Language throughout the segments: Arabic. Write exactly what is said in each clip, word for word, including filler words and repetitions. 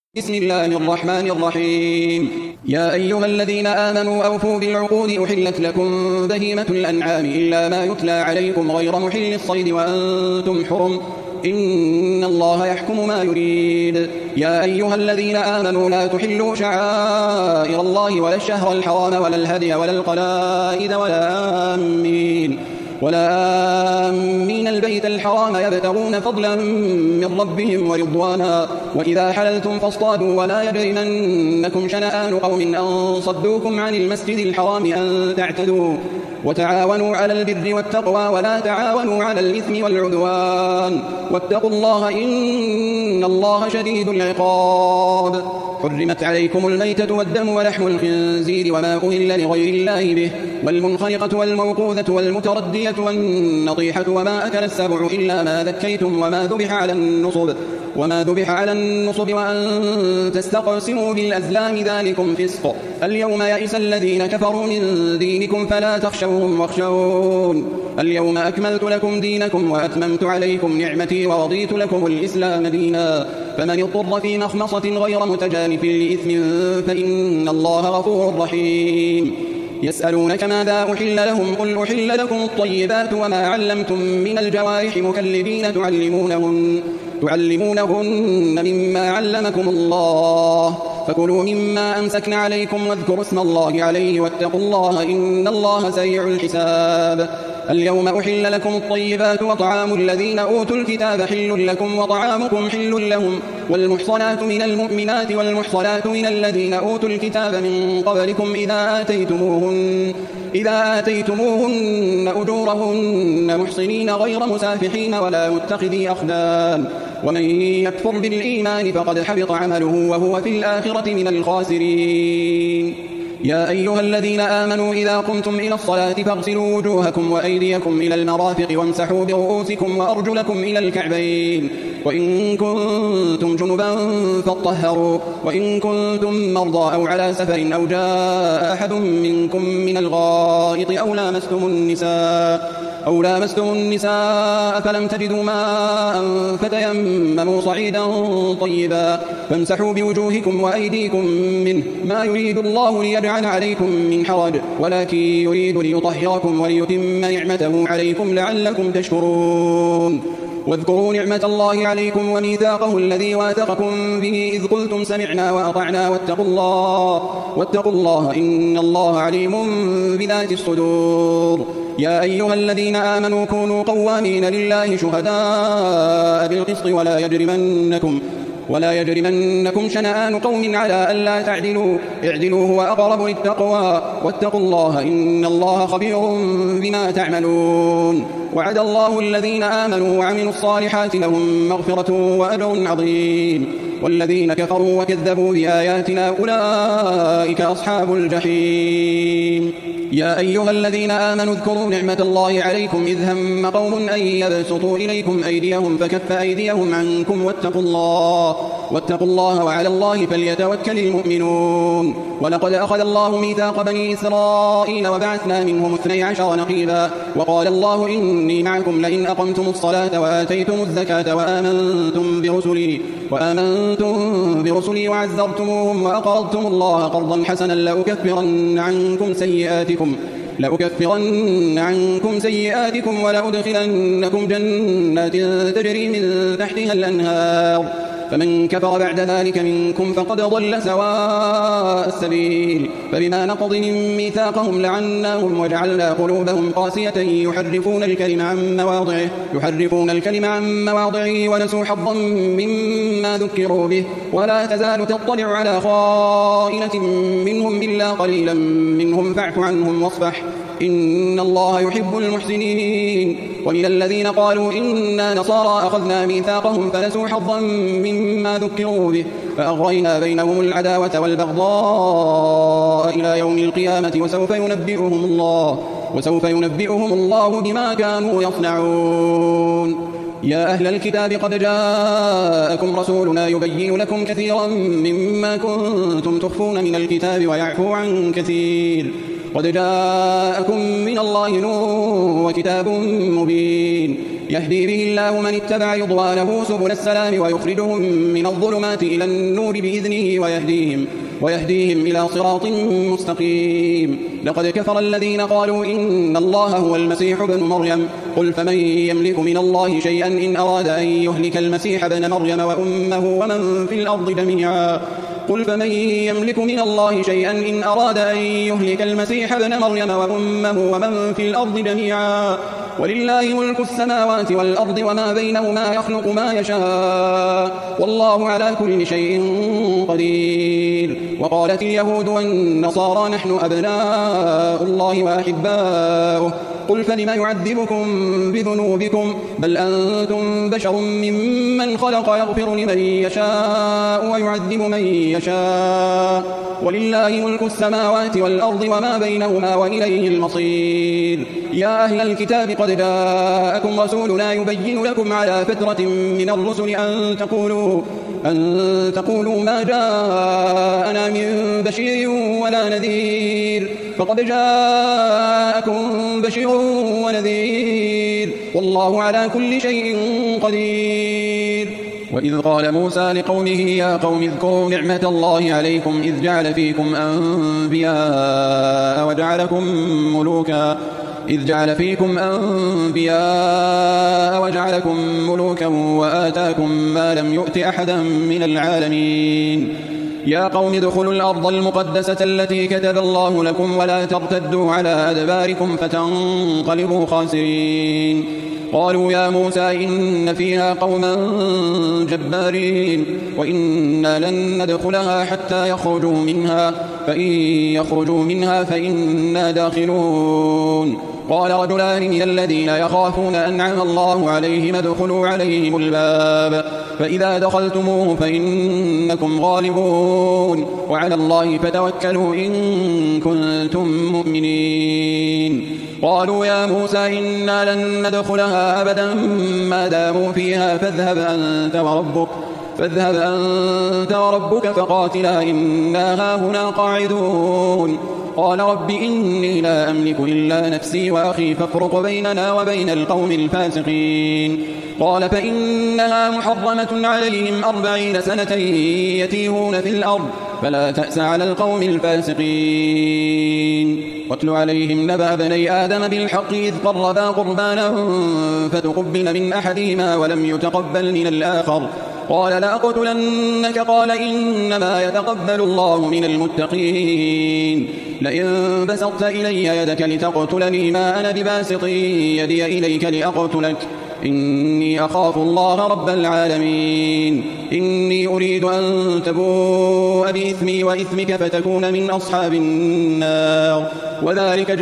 بسم الله الرحمن الرحيم. يا أيها الذين آمنوا أوفوا بالعقود أحلت لكم بهيمة الأنعام إلا ما يتلى عليكم غير محل الصيد وأنتم حرم إن الله يحكم ما يريد. يا أيها الذين آمنوا لا تحلوا شعائر الله ولا الشهر الحرام ولا الهدي ولا القلائد ولا آمين ولا آمين البيت الحرام يبتغون فضلا من ربهم ورضوانا وإذا حللتم فاصطادوا ولا يجرمنكم شنآن قوم أن صدوكم عن المسجد الحرام أن تعتدوا وتعاونوا على البر والتقوى ولا تعاونوا على الإثم والعدوان واتقوا الله إن الله شديد العقاب. حرمت عليكم الميتة والدم ولحم الخنزير وما أهل لغير الله به والمنخنقة والموقوذة والمتردية والنطيحة وما أكل السبع إلا ما ذكيتم وما ذبح على النصب وما ذبح على النصب وأن تستقسموا بالأزلام ذلكم فسق. اليوم يئس الذين كفروا من دينكم فلا تخشوهم واخشون اليوم أكملت لكم دينكم وأتممت عليكم نعمتي ورضيت لكم الإسلام دينا فمن اضطر في مخمصة غير متجانف لإثم فإن الله غفور رحيم. يسألونك ماذا أحل لهم قل أحل لكم الطيبات وما علمتم من الجوارح مكلبين تعلمونهن, تعلمونهن مما علمكم الله فكلوا مما أمسكن عليكم واذكروا اسم الله عليه واتقوا الله إن الله سريع الحساب. اليوم أحل لكم الطيبات وطعام الذين أوتوا الكتاب حل لكم وطعامكم حل لهم والمحصنات من المؤمنات والمحصنات من الذين أوتوا الكتاب من قبلكم إذا آتيتموهن, إذا آتيتموهن أجورهن محصنين غير مسافحين ولا متخذي أخدان ومن يكفر بالإيمان فقد حبط عمله وهو في الآخرة من الخاسرين. يا أيها الذين آمنوا إذا قمتم إلى الصلاة فاغسلوا وجوهكم وأيديكم إلى المرافق وامسحوا برؤوسكم وأرجلكم إلى الكعبين وإن كنتم جنبا فاطهروا وإن كنتم مرضى أو على سفر أو جاء أحد منكم من الغائط أو لامستم النساء أو لامستم النساء فلم تجدوا ماء فتيمموا صعيدا طيبا فامسحوا بوجوهكم وأيديكم منه ما يريد الله ليجعل عليكم من حرج ولكن يريد ليطهركم وليتم نعمته عليكم لعلكم تشكرون. واذكروا نعمة الله عليكم وميثاقه الذي واثقكم به إذ قلتم سمعنا وأطعنا واتقوا الله واتقوا الله إن الله عليم بذات الصدور. يا أيها الذين آمنوا كونوا قوامين لله شهداء بالقسط ولا يجرمنكم ولا يجرمنكم شنآن قوم على ألا تعدلوا اعدلوا هو أقرب للتقوى واتقوا الله إن الله خبير بما تعملون. وعد الله الذين آمنوا وعملوا الصالحات لهم مغفرة وأجر عظيم والذين كفروا وكذبوا بآياتنا أولئك أصحاب الجحيم. يا أيها الذين آمنوا اذكروا نعمة الله عليكم إذ هم قوم أن يبسطوا إليكم أيديهم فكف أيديهم عنكم واتقوا الله واتقوا الله وعلى الله فليتوكل المؤمنون. ولقد أخذ الله ميثاق بني إسرائيل وبعثنا منهم اثني عشر نقيبا وقال الله إني معكم لئن أقمتم الصلاة وآتيتم الزكاة وآمنتم برسلي وآمنتم برسلي وعزرتموهم وأقرضتم الله قرضا حسنا لأكفرن عنكم سيئاتكم لأكفرن عنكم سيئاتكم ولأدخلنكم جنات تجري من تحتها الأنهار فمن كفر بعد ذلك منكم فقد ضل سواء السبيل. فبما نقضهم ميثاقهم لعناهم وجعلنا قلوبهم قاسية يحرفون الكلم عن مواضعه يحرفون الكلم عن مواضعه ونسوا حظا مما ذكروا به ولا تزال تطلع على خائنة منهم إلا قليلا منهم فاعف عنهم واصفح إن الله يحب المحسنين. ومن الذين قالوا إنا نصارى أخذنا ميثاقهم فنسوا حظا مما ذكروا به فأغرينا بينهم العداوة والبغضاء إلى يوم القيامة وسوف ينبئهم الله وسوف ينبئهم الله بما كانوا يصنعون. يا أهل الكتاب قد جاءكم رسولنا يبين لكم كثيرا مما كنتم تخفون من الكتاب ويعفو عن كثير قد جاءكم من الله نور وكتاب مبين يهدي به الله من اتبع رضوانه سبل السلام ويخرجهم من الظلمات إلى النور بإذنه ويهديهم, ويهديهم إلى صراط مستقيم. لقد كفر الذين قالوا إن الله هو المسيح ابن مريم قل فمن يملك من الله شيئا إن أراد أن يهلك المسيح ابن مريم وأمه ومن في الأرض جميعا قل فمن يملك من الله شيئا إن أراد أن يهلك المسيح ابن مريم وأمه ومن في الأرض جميعا ولله ملك السماوات والأرض وما بينهما يخلق ما يشاء والله على كل شيء قدير. وقالت اليهود والنصارى نحن أبناء الله وأحباؤه قل فلم يعذبكم بذنوبكم بل أنتم بشر ممن خلق يغفر لمن يشاء ويعذب من يشاء ولله ملك السماوات والأرض وما بينهما وإليه المصير. يا أهل الكتاب قد جاءكم رسولنا يبين لكم على فترة من الرسل أن تقولوا, أن تقولوا ما جاءنا من بشير ولا نذير فقد جاءكم بشير ونذير والله على كل شيء قدير. وإذ قال موسى لقومه يا قوم اذكروا نعمة الله عليكم إذ جعل فيكم أنبياء وجعلكم ملوكا إذ جعل فيكم أنبياء وجعلكم ملوكا وآتاكم ما لم يؤت أحدا من العالمين. يا قوم ادخلوا الأرض المقدسة التي كتب الله لكم ولا ترتدوا على أدباركم فتنقلبوا خاسرين. قالوا يا موسى إن فيها قوما جبارين وإنا لن ندخلها حتى يخرجوا منها فإن يخرجوا منها فإنا داخلون. قال رجلان من الذين يخافون أنعم الله عليهم ادخلوا عليهم الباب فإذا دخلتموه فإنكم غالبون وعلى الله فتوكلوا إن كنتم مؤمنين. قالوا يا موسى إنا لن ندخلها أبدا ما داموا فيها فاذهب أنت وربك فاذهب أنت وربك فقاتلا إنا هاهنا قاعدون. قال رب إني لا أملك إلا نفسي وأخي فافرق بيننا وبين القوم الفاسقين. قال فإنها محرمة عليهم أربعين سنة يتيهون في الأرض فلا تأس على القوم الفاسقين. واتل عليهم نبأ بني آدم بالحق إذ قربا قربانا فتقبل من أحدهما ولم يتقبل من الآخر قال لأقتلنك قال إنما يتقبل الله من المتقين. لئن بسطت إلي يدك لتقتلني ما أنا بباسط يدي إليك لأقتلك إني أخاف الله رب العالمين. إني أريد أن تبوء بإثمي وإثمك فتكون من أصحاب النار وذلك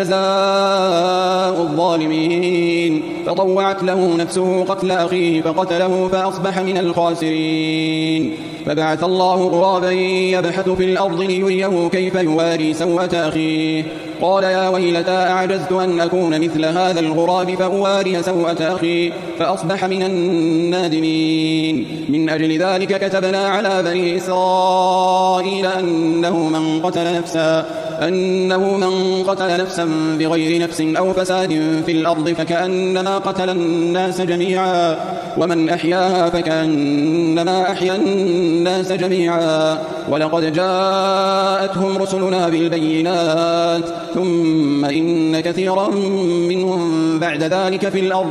جزاء الظالمين. فطوعت له نفسه قتل أخيه فقتله فأصبح من الخاسرين. فبعث الله غرابا يبحث في الأرض ليريه كيف يواري سوءة أخيه قال يا ويلتى أعجزت أن أكون مثل هذا الغراب فأواري سوءة أخي فأصبح من النادمين. من أجل ذلك كتبنا على بني إسرائيل أنه من قتل نفسا أنه من قتل نفسا بغير نفس أو فساد في الأرض فكأنما قتل الناس جميعا ومن أحياها فكأنما أحيا الناس جميعا. ولقد جاءتهم رسلنا بالبينات ثم إن كثيرا منهم بعد ذلك في الأرض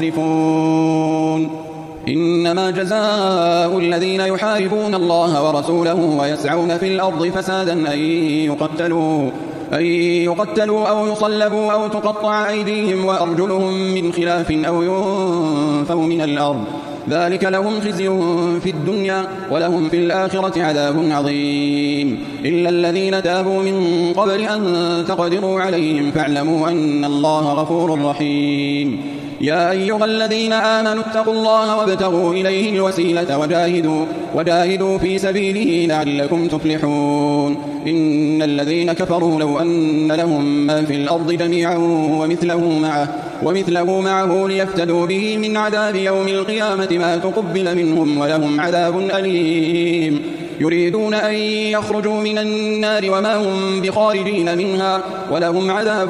لمسرفون. إنما جزاء الذين يحاربون الله ورسوله ويسعون في الأرض فسادا أن يقتلوا, أن يقتلوا أو يصلبوا أو تقطع أيديهم وأرجلهم من خلاف أو ينفوا من الأرض ذلك لهم خزي في الدنيا ولهم في الآخرة عذاب عظيم. إلا الذين تابوا من قبل أن تقدروا عليهم فاعلموا أن الله غفور رحيم. يا أيها الذين آمنوا اتقوا الله وابتغوا إليه الوسيلة وجاهدوا, وجاهدوا في سبيله لعلكم تفلحون. إن الذين كفروا لو أن لهم ما في الأرض جميعا ومثله معه, ومثله معه ليفتدوا به من عذاب يوم القيامة ما تقبل منهم ولهم عذاب أليم. يريدون أن يخرجوا من النار وما هم بخارجين منها ولهم عذاب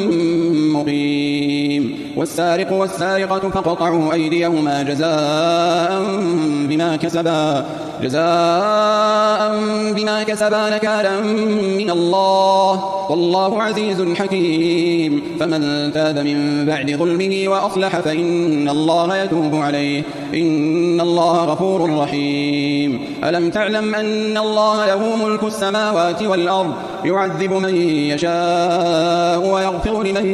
مقيم. والسارق والسارقة فقطعوا أيديهما جزاء بما كسبا جزاء بما كسبا نكالا من الله والله عزيز حكيم. فمن تاب من بعد ظلمه وأصلح فإن الله يتوب عليه إن الله غفور رحيم. ألم تعلم أن الله له ملك السماوات والأرض يعذب من يشاء ويغفر لمن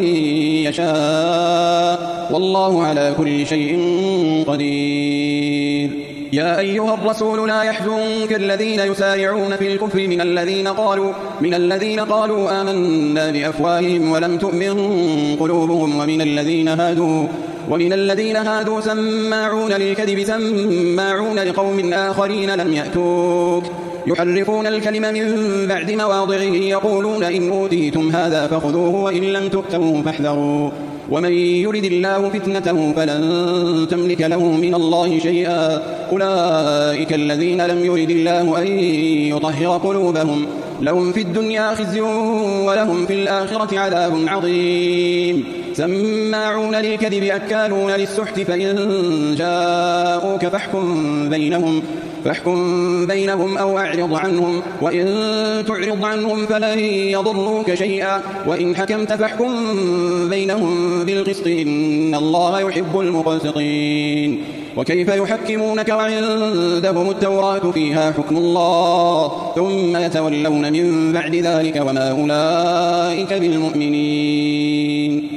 يشاء والله على كل شيء قدير. يا أيها الرسول لا يحزنك الذين يسارعون في الكفر من الذين قالوا من الذين قالوا آمنا بأفواههم ولم تؤمن قلوبهم ومن الذين هادوا ومن الذين هادوا سماعون للكذب سماعون لقوم آخرين لم يأتوك يحرفون الكلم من بعد مواضعه يقولون إن أوتيتم هذا فخذوه وإن لم تؤتوه فاحذروا ومن يرد الله فتنته فلن تملك له من الله شيئا أولئك الذين لم يرد الله أن يطهر قلوبهم لهم في الدنيا خزي ولهم في الآخرة عذاب عظيم. سماعون للكذب أكالون للسحت فإن جاءوك فاحكم بينهم فاحكم بينهم أو أعرض عنهم وإن تعرض عنهم فلن يضروك شيئا وإن حكمت فاحكم بينهم بالقسط إن الله يحب المقسطين. وكيف يحكمونك وعندهم التوراة فيها حكم الله ثم يتولون من بعد ذلك وما أولئك بالمؤمنين.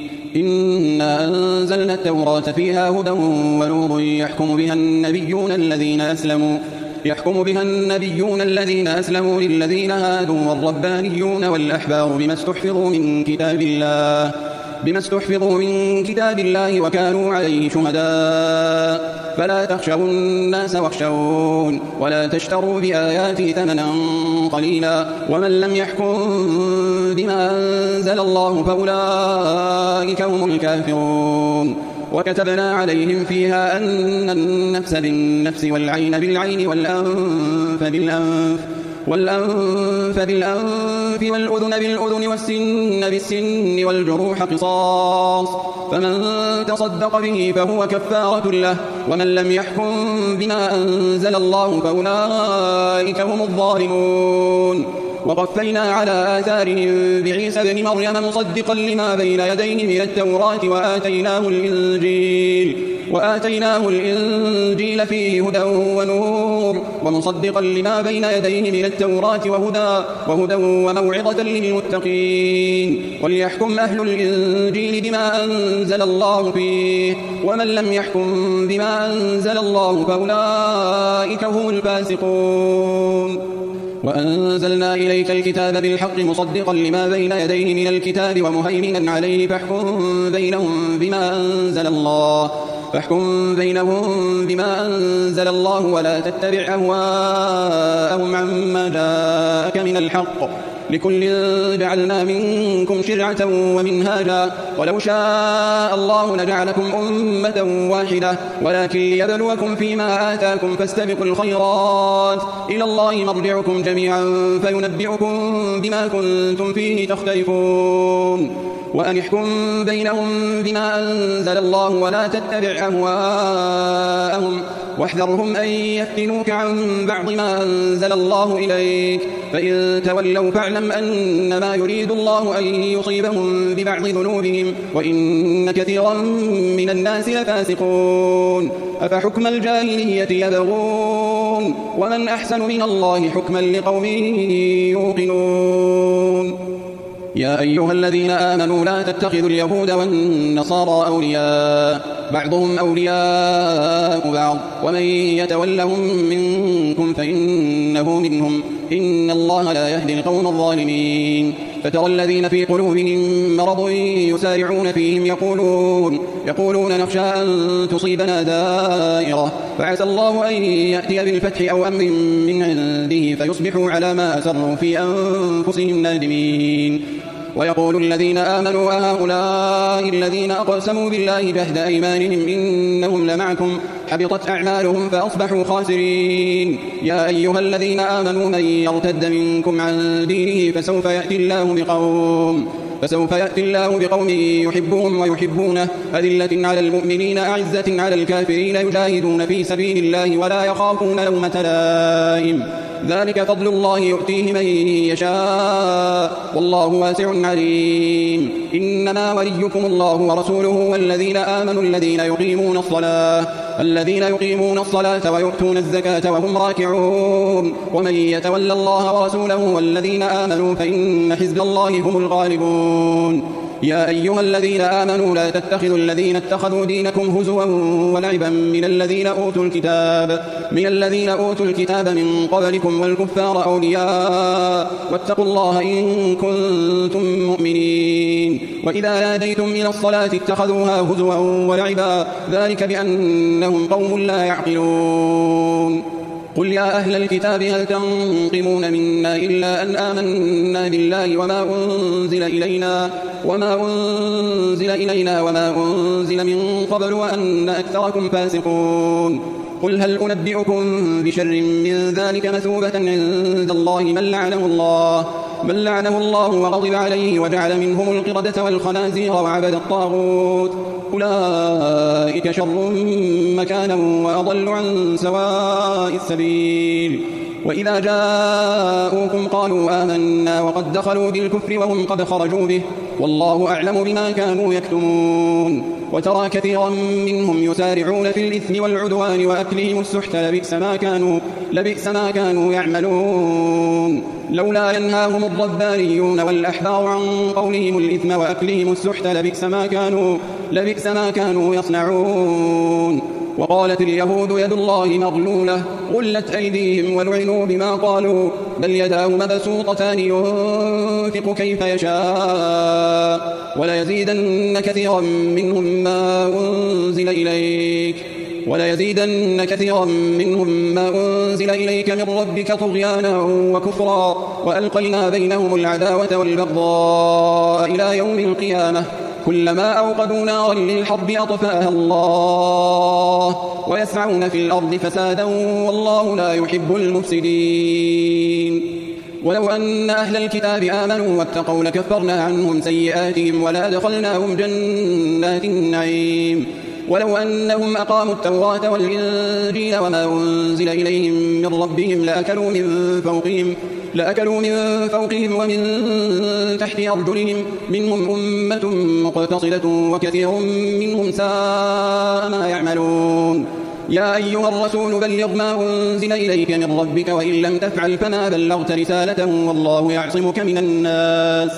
إنا أنزلنا التوراة فيها هدى ونور يحكم بها النبيون الذين أسلموا يحكم بها النبيون الذين أسلموا للذين هادوا والربانيون والأحبار بما استحفظوا من كتاب الله بما استحفظوا من كتاب الله وكانوا عليه شهداء فلا تخشوا الناس واخشون ولا تشتروا بآياتي ثمنا قليلا ومن لم يحكم بما أنزل الله فأولئك هم الكافرون. وكتبنا عليهم فيها أن النفس بالنفس والعين بالعين والأنف بالأنف والأنف بالأنف والأذن بالأذن والسن بالسن والجروح قصاص فمن تصدق به فهو كفارة له ومن لم يحكم بما أنزل الله فأولئك هم الظالمون. وقفينا على آثارهم بعيسى ابن مريم مصدقا لما بين يديه من التوراة وآتيناه الإنجيل وآتيناه الإنجيل فيه هدى ونور ومصدقا لما بين يديه من التوراة وهدى, وهدى وموعظة للمتقين. وليحكم أهل الإنجيل بما أنزل الله فيه ومن لم يحكم بما أنزل الله فأولئك هم الفاسقون. وأنزلنا إليك الكتاب بالحق مصدقا لما بين يديه من الكتاب ومهيمنا عليه فاحكم بينهم بما أنزل الله فاحكم بينهم بما أنزل الله ولا تتبع أهواءهم عما جاءك من الحق لكل جعلنا منكم شرعة ومنهاجا ولو شاء الله لجعلكم أمة واحدة ولكن ليبلوكم فيما آتاكم فاستبقوا الخيرات إلى الله مرجعكم جميعا فينبئكم بما كنتم فيه تختلفون. وأن احكم بينهم بما أنزل الله ولا تتبع أهواءهم واحذرهم أن يفتنوك عن بعض ما أنزل الله إليك فإن تولوا فاعلم أنما يريد الله أن يصيبهم ببعض ذنوبهم وإن كثيرا من الناس لفاسقون. أفحكم الجاهلية يبغون ومن أحسن من الله حكما لقوم يوقنون. يا أيها الذين آمنوا لا تتخذوا اليهود والنصارى أولياء بعضهم أولياء بعض ومن يتولهم منكم فإنه منهم إن الله لا يهدي القوم الظالمين. فترى الذين في قلوبهم مرض يسارعون فيهم يقولون يقولون نخشى أن تصيبنا دائرة فعسى الله أن يأتي بالفتح أو أمر من عنده فيصبحوا على ما أسروا في أنفسهم نادمين. ويقول الذين آمنوا أهؤلاء الذين أقسموا بالله جهد أيمانهم إنهم لمعكم حبطت أعمالهم فأصبحوا خاسرين. يا أيها الذين آمنوا من يرتد منكم عن دينه فسوف يأتي الله بقوم فسوف يأتي الله بقوم يحبهم ويحبونه أذلة على المؤمنين أعزة على الكافرين يجاهدون في سبيل الله ولا يخافون لومة لائم ذلك فضل الله يؤتيه من يشاء والله واسع عليم. إنما وليكم الله ورسوله والذين آمنوا الذين يقيمون الصلاة الذين يقيمون الصلاة ويؤتون الزكاة وهم راكعون ومن يتولى الله ورسوله والذين آمنوا فإن حزب الله هم الغالبون. يا أيها الذين آمنوا لا تتخذوا الذين اتخذوا دينكم هزوا ولعبا من الذين أوتوا الكتاب من الذين أوتوا الكتاب من قبلكم والكفار أولياء واتقوا الله إن كنتم مؤمنين. وإذا ناديتم إلى الصلاة اتخذوها هزوا ولعبا ذلك بأنهم قوم لا يعقلون. قل يا أهل الكتاب هل تنقمون منا إلا أن آمنا بالله وما أنزل إلينا وما أنزل إلينا وما أنزل من قبل وأن أكثركم فاسقون. قل هل أنبئكم بشر من ذلك مثوبة عند الله من لعنه الله من لعنه الله وغضب عليه وجعل منهم القردة والخنازير وعبد الطاغوت أولئك شر مكانا وأضل عن سواء السبيل. وإذا جاءوكم قالوا آمنا وقد دخلوا بالكفر وهم قد خرجوا به والله أعلم بما كانوا يكتمون. وترى كثيرا منهم يسارعون في الإثم والعدوان وأكلهم السحت لبئس ما كانوا, لبئس ما كانوا يعملون. لولا ينهاهم الربانيون والأحبار عن قولهم الإثم وأكلهم السحت لبئس ما كانوا, لبئس ما كانوا يصنعون. وقالت اليهود يد الله مغلولة غلت أيديهم ولعنوا بما قالوا بل يداه مبسوطتان ينفق كيف يشاء وليزيدن كثيرا منهم ما أنزل إليك وليزيدن كثيرا منهم ما أنزل إليك من ربك طغيانا وكفرا وألقينا بينهم العداوة والبغضاء إلى يوم القيامة كلما أوقدوا نارا للحرب أطفأها الله ويسعون في الأرض فسادا والله لا يحب المفسدين. ولو أن أهل الكتاب آمنوا واتقوا لكفرنا عنهم سيئاتهم ولأدخلناهم جنات النعيم. ولو أنهم أقاموا التوراة والإنجيل وما أنزل إليهم من ربهم لأكلوا من فوقهم لأكلوا من فوقهم ومن تحت أرجلهم منهم أمة مقتصدة وكثير منهم ساء ما يعملون. يا أيها الرسول بلغ ما أنزل إليك من ربك وإن لم تفعل فما بلغت رسالته والله يعصمك من الناس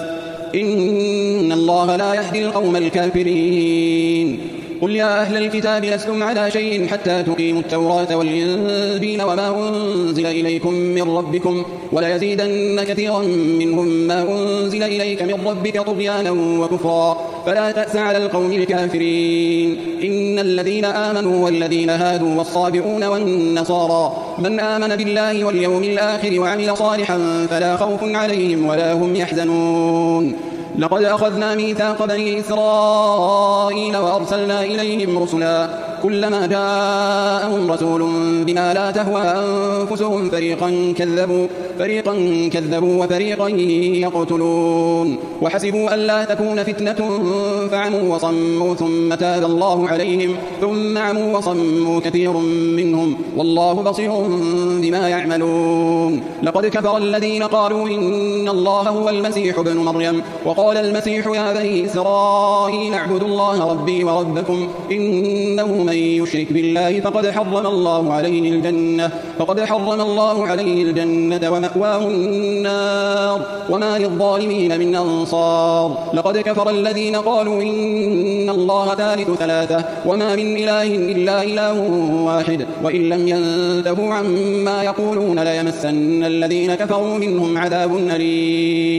إن الله لا يهدي القوم الكافرين. قل يا أهل الكتاب لستم على شيء حتى تقيموا التوراة والإنجيل وما أنزل إليكم من ربكم وليزيدن كثيرا منهم ما أنزل إليك من ربك طغيانا وكفرا فلا تأس على القوم الكافرين. إن الذين آمنوا والذين هادوا والصابئون والنصارى من آمن بالله واليوم الآخر وعمل صالحا فلا خوف عليهم ولا هم يحزنون. لقد أخذنا ميثاق بني إسرائيل وأرسلنا إليهم رسلا كلما جاءهم رسول بما لا تهوى أنفسهم فريقا كذبوا, فريقا كذبوا وفريقا يقتلون وحسبوا ألا تكون فتنة فعموا وصموا ثم تاب الله عليهم ثم عموا وصموا كثير منهم والله بصير بما يعملون. لقد كفر الذين قالوا إن الله هو المسيح ابن مريم وقال المسيح يا بني إسرائيل اعبدوا الله ربي وربكم إنه من يشرك بالله فقد حرم الله عليه الجنة فقد حرم الله عليه الجنة ومأواه النار وما للظالمين من أنصار. لقد كفر الذين قالوا إن الله ثالث ثلاثة وما من إله إلا إله واحد وإن لم ينتهوا عما يقولون ليمسن الذين كفروا منهم عذاب أليم.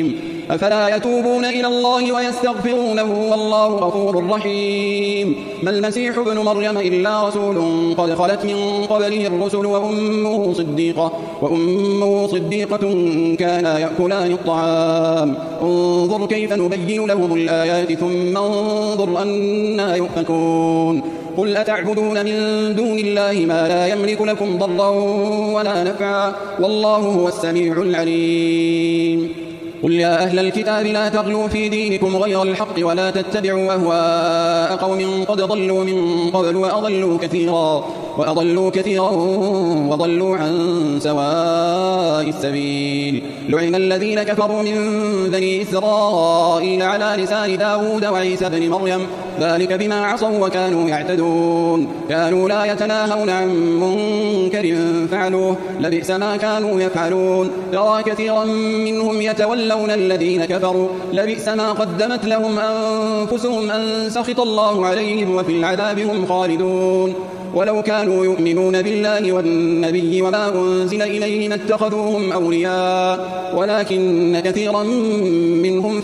أفلا يتوبون إلى الله ويستغفرونه والله غفور رحيم. ما المسيح ابن مريم إلا رسول قد خلت من قبله الرسل وأمه صديقة, وأمه صديقة كانا يأكلان الطعام. انظر كيف نبين لهم الآيات ثم انظر أنا يؤفكون. قل أتعبدون من دون الله ما لا يملك لكم ضرا ولا نفعا والله هو السميع العليم. قل يا أهل الكتاب لا تغلوا في دينكم غير الحق ولا تتبعوا أهواء قوم قد ضلوا من قبل وأضلوا كثيرا وأضلوا كثيرا وضلوا عن سواء السبيل. لعن الذين كفروا من بني إسرائيل على لسان داود وعيسى بن مريم ذلك بما عصوا وكانوا يعتدون. كانوا لا يتناهون عن منكر فعلوه لبئس ما كانوا يفعلون. ترى كثيرا منهم يتولون الذين كفروا لبئس ما قدمت لهم أنفسهم أن سخط الله عليهم وفي العذاب هم خالدون. ولو كانوا يؤمنون بالله والنبي وما أنزل إليه ما اتخذوهم أولياء ولكن كثيرا منهم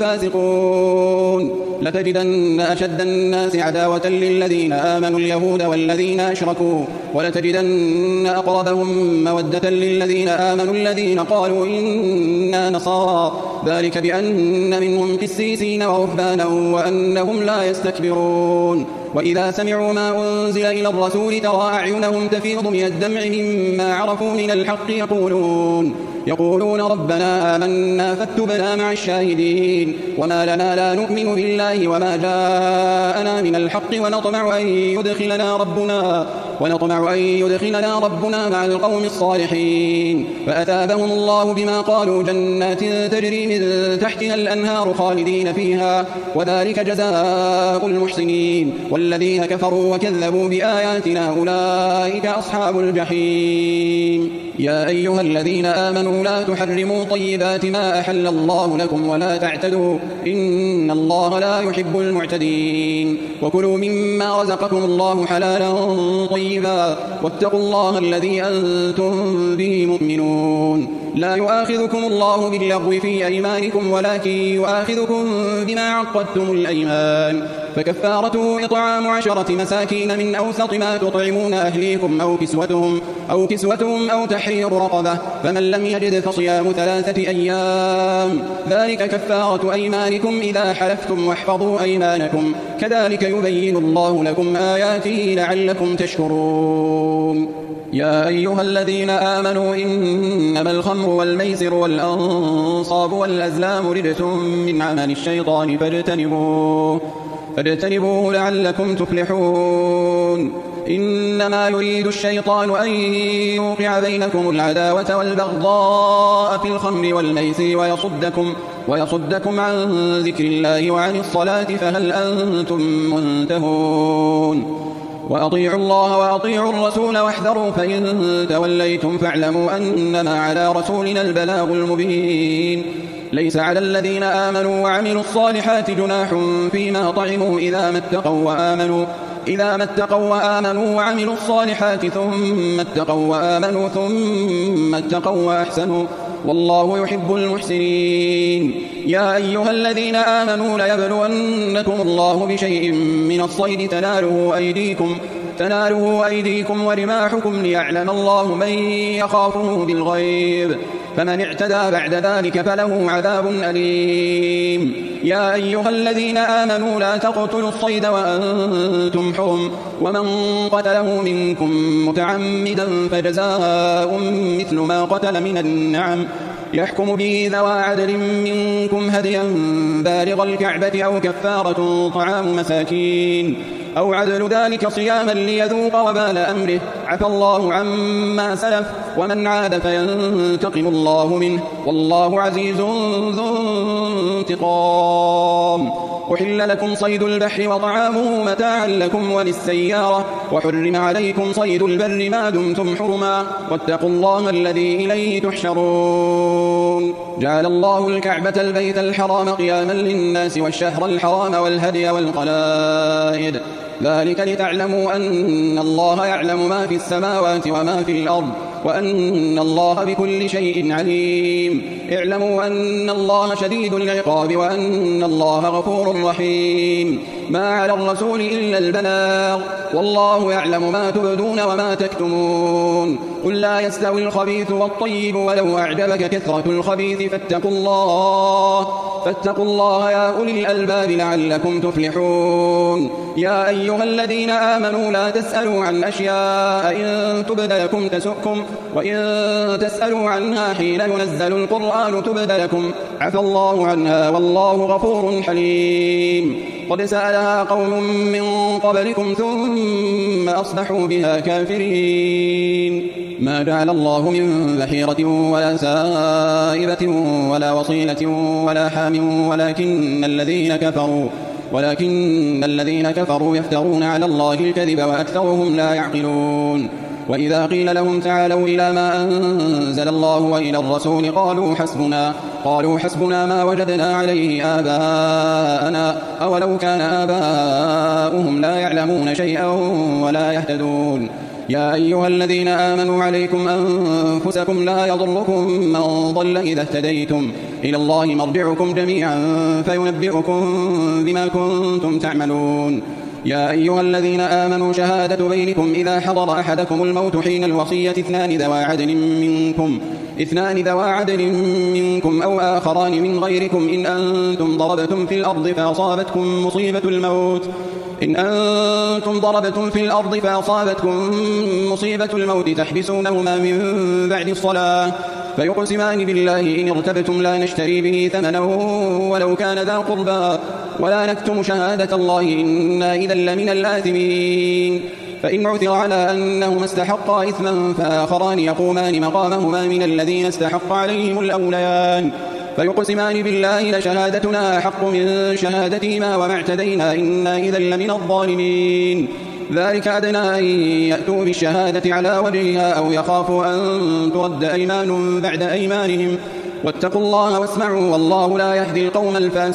فاسقون. لتجدن أشد الناس عداوة للذين آمنوا اليهود والذين أشركوا ولتجدن أقربهم مودة للذين آمنوا الذين قالوا إنا نصارى ذلك بأن منهم قسيسين ورهبانا وأنهم لا يستكبرون. وإذا سمعوا ما أنزل إلى الرسول ترى أعينهم تفيض من الدمع مما عرفوا من الحق يقولون يقولون ربنا آمنا فاكتبنا مع الشاهدين. وما لنا لا نؤمن بالله وما جاءنا من الحق ونطمع أن يدخلنا ربنا ونطمع أن يدخلنا ربنا مع القوم الصالحين. فأثابهم الله بما قالوا جنات تجري من تحتها الأنهار خالدين فيها وذلك جزاء المحسنين. والذين كفروا وكذبوا بآياتنا أولئك أصحاب الجحيم. يا أيها الذين آمنوا لا تحرموا طيبات ما أحل الله لكم ولا تعتدوا إن الله لا يحب المعتدين. وكلوا مما رزقكم الله حلالا طيبا واتقوا الله الذي أنتم به مؤمنون. لا يؤاخذكم الله باللغو في أيمانكم ولكن يؤاخذكم بما عقدتم الأيمان. فكفارته إطعام عشرة مساكين من أوسط ما تطعمون أهليكم أو كسوتهم أو كسوتهم أو تحرير رقبة فمن لم يجد فصيام ثلاثة أيام ذلك كفارة أيمانكم إذا حلفتم واحفظوا أيمانكم كذلك يبين الله لكم آياته لعلكم تشكرون. يا أيها الذين آمنوا إنما الخمر والميسر والأنصاب والأزلام رجس من عمل الشيطان فاجتنبوه فاجتنبوه لعلكم تفلحون. إنما يريد الشيطان أن يوقع بينكم العداوة والبغضاء في الخمر والميسر ويصدكم, ويصدكم عن ذكر الله وعن الصلاة فهل أنتم منتهون. وأطيعوا الله وأطيعوا الرسول واحذروا فإن توليتم فاعلموا أنما على رسولنا البلاغ المبين. ليس على الذين آمنوا وعملوا الصالحات جناح فيما طعموا إذا ما اتقوا وآمنوا إذا ما اتقوا وآمنوا وعملوا الصالحات ثم اتقوا وآمنوا ثم اتقوا وأحسنوا والله يحب المحسنين. يا أيها الذين آمنوا ليبلونكم الله بشيء من الصيد تناله أيديكم تناله أيديكم ورماحكم ليعلم الله من يخافه بالغيب فمن اعتدى بعد ذلك فله عذاب أليم. يا أيها الذين آمنوا لا تقتلوا الصيد وأنتم حرم ومن قتله منكم متعمدا فجزاء مثل ما قتل من النعم يحكم به ذوى عدل منكم هديا بالغ الكعبة أو كفارة طعام مساكين أو عدل ذلك صياما ليذوق وبال أمره عفى الله عما سلف ومن عاد فينتقم الله منه والله عزيز ذو انتقام. أحل لكم صيد البحر وطعامه متاعا لكم وللسيارة وحرم عليكم صيد البر ما دمتم حرما واتقوا الله الذي إليه تحشرون. جعل الله الكعبة البيت الحرام قياما للناس والشهر الحرام والهدي والقلائد ذلك لتعلموا أن الله يعلم ما في السماوات وما في الأرض وأن الله بكل شيء عليم. اعلموا أن الله شديد العقاب وأن الله غفور رحيم. ما على الرسول إلا البلاغ والله يعلم ما تبدون وما تكتمون. قل لا يستوي الخبيث والطيب ولو أعجبك كثرة الخبيث فاتقوا الله فاتقوا الله يا أولي الألباب لعلكم تفلحون. يا أيها الذين آمنوا لا تسألوا عن أشياء إن تبد لكم تسؤكم وإن تسألوا عنها حين ينزل القرآن تبد لكم عفى الله عنها والله غفور حليم. قد سألها قوم من قبلكم ثم أصبحوا بها كافرين. ما جعل الله من بحيرة ولا سائبة ولا وصيلة ولا حام ولكن الذين كفروا ولكن الذين كفروا يفترون على الله الكذب وأكثرهم لا يعقلون. وإذا قيل لهم تعالوا إلى ما أنزل الله وإلى الرسول قالوا حسبنا قالوا حسبنا ما وجدنا عليه آباءنا أولو كان آباؤهم لا يعلمون شيئا ولا يهتدون. يا أيها الذين آمنوا عليكم أنفسكم لا يضركم من ضل إذا اهتديتم إلى الله مرجعكم جميعا فينبئكم بما كنتم تعملون. يا أيها الذين آمنوا شهادة بينكم إذا حضر أحدكم الموت حين الوصية اثنان ذوى عدل منكم اثنان ذوى عدل منكم أو آخران من غيركم إن أنتم ضربتم في الأرض فأصابتكم مصيبة الموت إن أنتم ضربتم في الأرض فأصابتكم مصيبة الموت تحبسونهما من بعد الصلاة فيقسمان بالله إن ارتبتم لا نشتري به ثمنا ولو كان ذا قربى ولا نكتم شهادة الله إنا إذا لمن الآثمين. فإن عثر على أنهما استحقا إثما فآخران يقومان مقامهما من الذين استحق عليهم الأوليان فيقسمان بالله لشهادتنا أحق من شهادتهما وما اعتدينا إنا إذا لمن الظالمين. ذلك أدنى أن يأتوا بالشهادة على وجهها أو يخافوا أن ترد أيمان بعد أيمانهم واتقوا الله واسمعوا والله لا يهدي القوم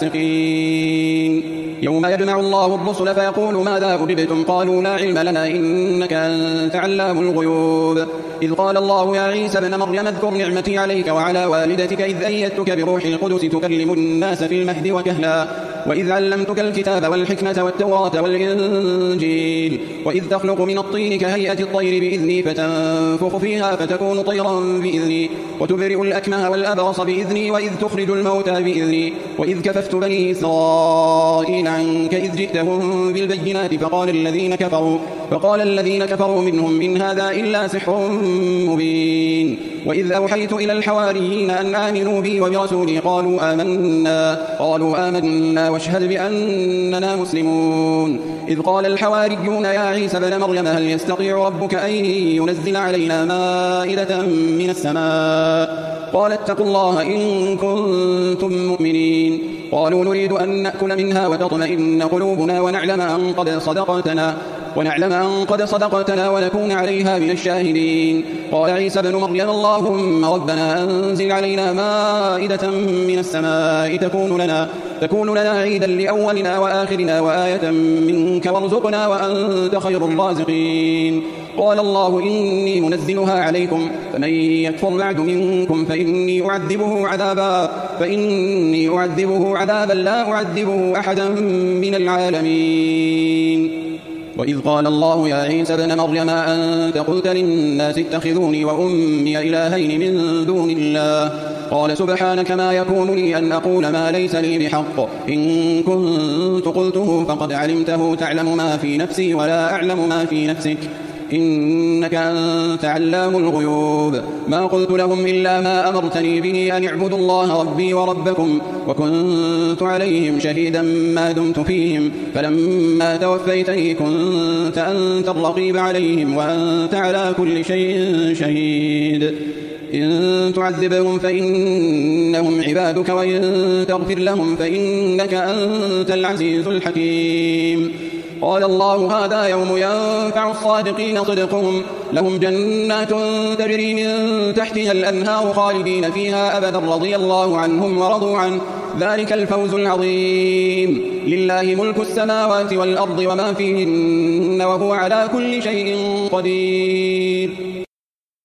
الفاسقين. يوم يجمع الله الرسل فيقول ماذا أجبتم قالوا لا علم لنا إنك أنت علام الغيوب. إذ قال الله يا عيسى ابن مريم اذكر نعمتي عليك وعلى والدتك إذ أيدتك بروح القدس تكلم الناس في المهد وكهلا وإذ علمتك الكتاب والحكمة والتوراة والإنجيل وإذ تخلق من الطين كهيئة الطير بإذني فتنفخ فيها فتكون طيرا بإذني وتبرئ الأكمه والأبرص بإذني وإذ تخرج الموتى بإذني وإذ كففت بني إسرائيل عنك إذ جئتهم بالبينات فقال الذين كفروا فقال الذين كفروا منهم إن هذا إلا سحر مبين. وإذ أوحيت إلى الحواريين أن آمنوا بي وبرسولي قالوا آمنا قالوا آمنا واشهد بأننا مسلمون. إذ قال الحواريون يا عيسى ابن مريم هل يستطيع ربك أن ينزل علينا مائدة من السماء قال اتقوا الله إن كنتم مؤمنين. قالوا نريد أن نأكل منها وتطمئن قلوبنا ونعلم أن قد صدقتنا ونعلم أن قد صدقتنا ونكون عليها من الشاهدين. قال عيسى ابن مريم اللهم ربنا أنزل علينا مائدة من السماء تكون لنا تكون لنا عيدا لأولنا وآخرنا وآية منك وارزقنا وأنت خير الرازقين. قال الله إني منزلها عليكم فمن يكفر بعد منكم فإني أعذبه عذابا فإني أعذبه عذابا لا أعذبه أحدا من العالمين. وإذ قال الله يا عيسى ابن مريم أنت قلت للناس اتخذوني وأمي إلهين من دون الله قال سبحانك ما يكون لي أن أقول ما ليس لي بحق إن كنت قلته فقد علمته تعلم ما في نفسي ولا أعلم ما في نفسك إنك أنت علام الغيوب. ما قلت لهم إلا ما أمرتني به أن اعبدوا الله ربي وربكم وكنت عليهم شهيدا ما دمت فيهم فلما توفيتني كنت أنت الرقيب عليهم وأنت على كل شيء شهيد. إن تعذبهم فإنهم عبادك وإن تغفر لهم فإنك أنت العزيز الحكيم. قال الله هذا يوم ينفع الصادقين صدقهم لهم جنات تجري من تحتها الأنهار خالدين فيها أبدا رضي الله عنهم ورضوا عنه ذلك الفوز العظيم. لله ملك السماوات والأرض وما فيهن وهو على كل شيء قدير.